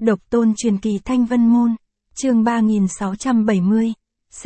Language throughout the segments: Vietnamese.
Độc tôn truyền kỳ Thanh Vân Môn, chương 3670,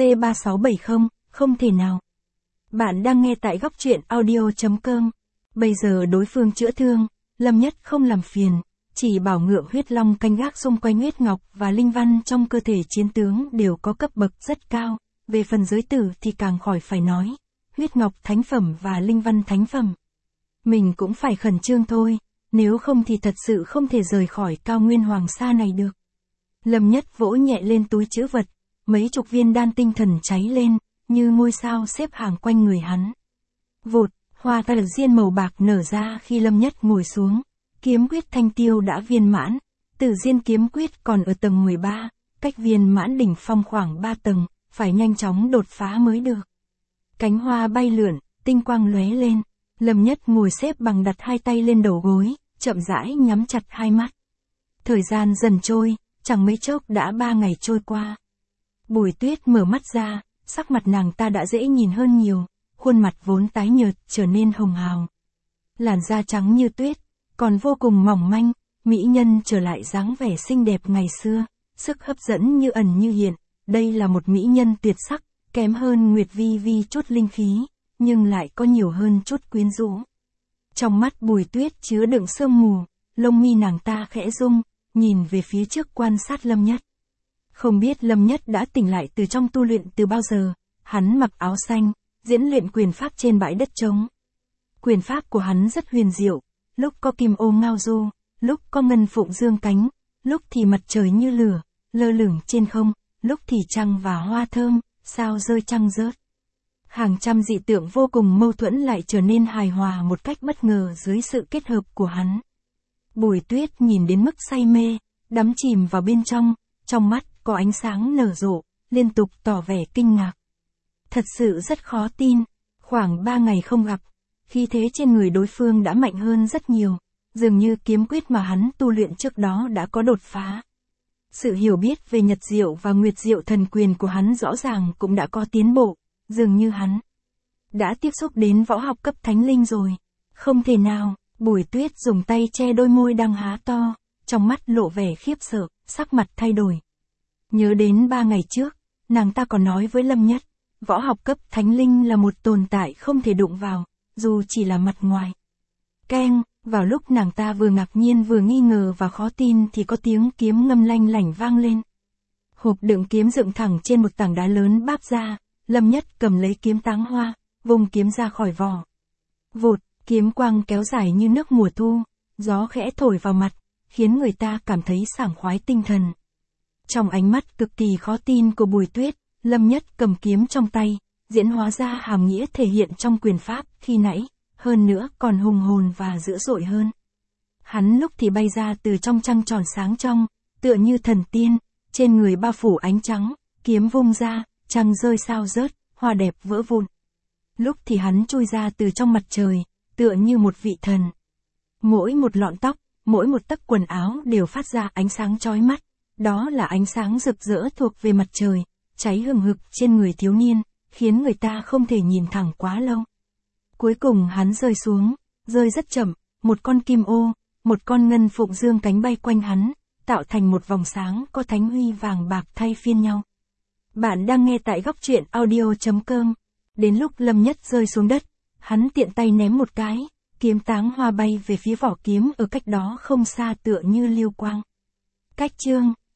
C3670, không thể nào. Bạn đang nghe tại góc truyện audio.com. Bây giờ đối phương chữa thương, Lâm Nhất không làm phiền, chỉ bảo ngựa huyết long canh gác xung quanh huyết ngọc và linh văn trong cơ thể chiến tướng đều có cấp bậc rất cao, về phần giới tử thì càng khỏi phải nói, huyết ngọc thánh phẩm và linh văn thánh phẩm. Mình cũng phải khẩn trương thôi, nếu không thì thật sự không thể rời khỏi cao nguyên hoàng sa này được. Lâm Nhất vỗ nhẹ lên túi trữ vật, mấy chục viên đan tinh thần cháy lên, như ngôi sao xếp hàng quanh người hắn. Vụt, hoa tà diên màu bạc nở ra khi Lâm Nhất ngồi xuống, kiếm quyết thanh tiêu đã viên mãn, tử diên kiếm quyết còn ở tầng 13, cách viên mãn đỉnh phong khoảng 3 tầng, phải nhanh chóng đột phá mới được. Cánh hoa bay lượn, tinh quang lóe lên, Lâm Nhất ngồi xếp bằng đặt hai tay lên đầu gối, chậm rãi nhắm chặt hai mắt. Thời gian dần trôi, chẳng mấy chốc đã 3 ngày trôi qua. Bùi Tuyết mở mắt ra, sắc mặt nàng ta đã dễ nhìn hơn nhiều, khuôn mặt vốn tái nhợt trở nên hồng hào. Làn da trắng như tuyết, còn vô cùng mỏng manh, mỹ nhân trở lại dáng vẻ xinh đẹp ngày xưa, sức hấp dẫn như ẩn như hiện, đây là một mỹ nhân tuyệt sắc, kém hơn Nguyệt Vi Vi chút linh khí, nhưng lại có nhiều hơn chút quyến rũ. Trong mắt Bùi Tuyết chứa đựng sương mù, lông mi nàng ta khẽ rung, nhìn về phía trước quan sát Lâm Nhất. Không biết Lâm Nhất đã tỉnh lại từ trong tu luyện từ bao giờ, hắn mặc áo xanh, diễn luyện quyền pháp trên bãi đất trống. Quyền pháp của hắn rất huyền diệu, lúc có kim ô ngao du, lúc có ngân phụng dương cánh, lúc thì mặt trời như lửa, lơ lửng trên không, lúc thì trăng và hoa thơm, sao rơi trăng rớt. Hàng trăm dị tượng vô cùng mâu thuẫn lại trở nên hài hòa một cách bất ngờ dưới sự kết hợp của hắn. Bùi Tuyết nhìn đến mức say mê, đắm chìm vào bên trong mắt có ánh sáng nở rộ, liên tục tỏ vẻ kinh ngạc. Thật sự rất khó tin, khoảng 3 ngày không gặp, khí thế trên người đối phương đã mạnh hơn rất nhiều, dường như kiếm quyết mà hắn tu luyện trước đó đã có đột phá. Sự hiểu biết về Nhật Diệu và Nguyệt Diệu thần quyền của hắn rõ ràng cũng đã có tiến bộ, dường như hắn đã tiếp xúc đến võ học cấp thánh linh rồi. Không thể nào, Bùi Tuyết dùng tay che đôi môi đang há to, trong mắt lộ vẻ khiếp sợ, sắc mặt thay đổi. Nhớ đến 3 ngày trước, nàng ta còn nói với Lâm Nhất, võ học cấp thánh linh là một tồn tại không thể đụng vào, dù chỉ là mặt ngoài. Keng, vào lúc nàng ta vừa ngạc nhiên vừa nghi ngờ và khó tin thì có tiếng kiếm ngâm lanh lảnh vang lên. Hộp đựng kiếm dựng thẳng trên một tảng đá lớn báp ra, Lâm Nhất cầm lấy kiếm táng hoa, vùng kiếm ra khỏi vỏ. Vụt, kiếm quang kéo dài như nước mùa thu, gió khẽ thổi vào mặt, khiến người ta cảm thấy sảng khoái tinh thần. Trong ánh mắt cực kỳ khó tin của Bùi Tuyết, Lâm Nhất cầm kiếm trong tay, diễn hóa ra hàm nghĩa thể hiện trong quyền pháp khi nãy, hơn nữa còn hùng hồn và dữ dội hơn. Hắn lúc thì bay ra từ trong trăng tròn sáng trong, tựa như thần tiên, trên người bao phủ ánh trắng, kiếm vung ra, trăng rơi sao rớt, hoa đẹp vỡ vụn. Lúc thì hắn chui ra từ trong mặt trời, tựa như một vị thần. Mỗi một lọn tóc, mỗi một tấc quần áo đều phát ra ánh sáng chói mắt, đó là ánh sáng rực rỡ thuộc về mặt trời, cháy hừng hực trên người thiếu niên, khiến người ta không thể nhìn thẳng quá lâu. Cuối cùng hắn rơi xuống, rơi rất chậm, một con kim ô, một con ngân phụng dương cánh bay quanh hắn, tạo thành một vòng sáng có thánh huy vàng bạc thay phiên nhau. Bạn đang nghe tại góc truyện audio.com. Đến lúc Lâm Nhất rơi xuống đất, hắn tiện tay ném một cái, kiếm táng hoa bay về phía vỏ kiếm ở cách đó không xa tựa như lưu quang. Cách chương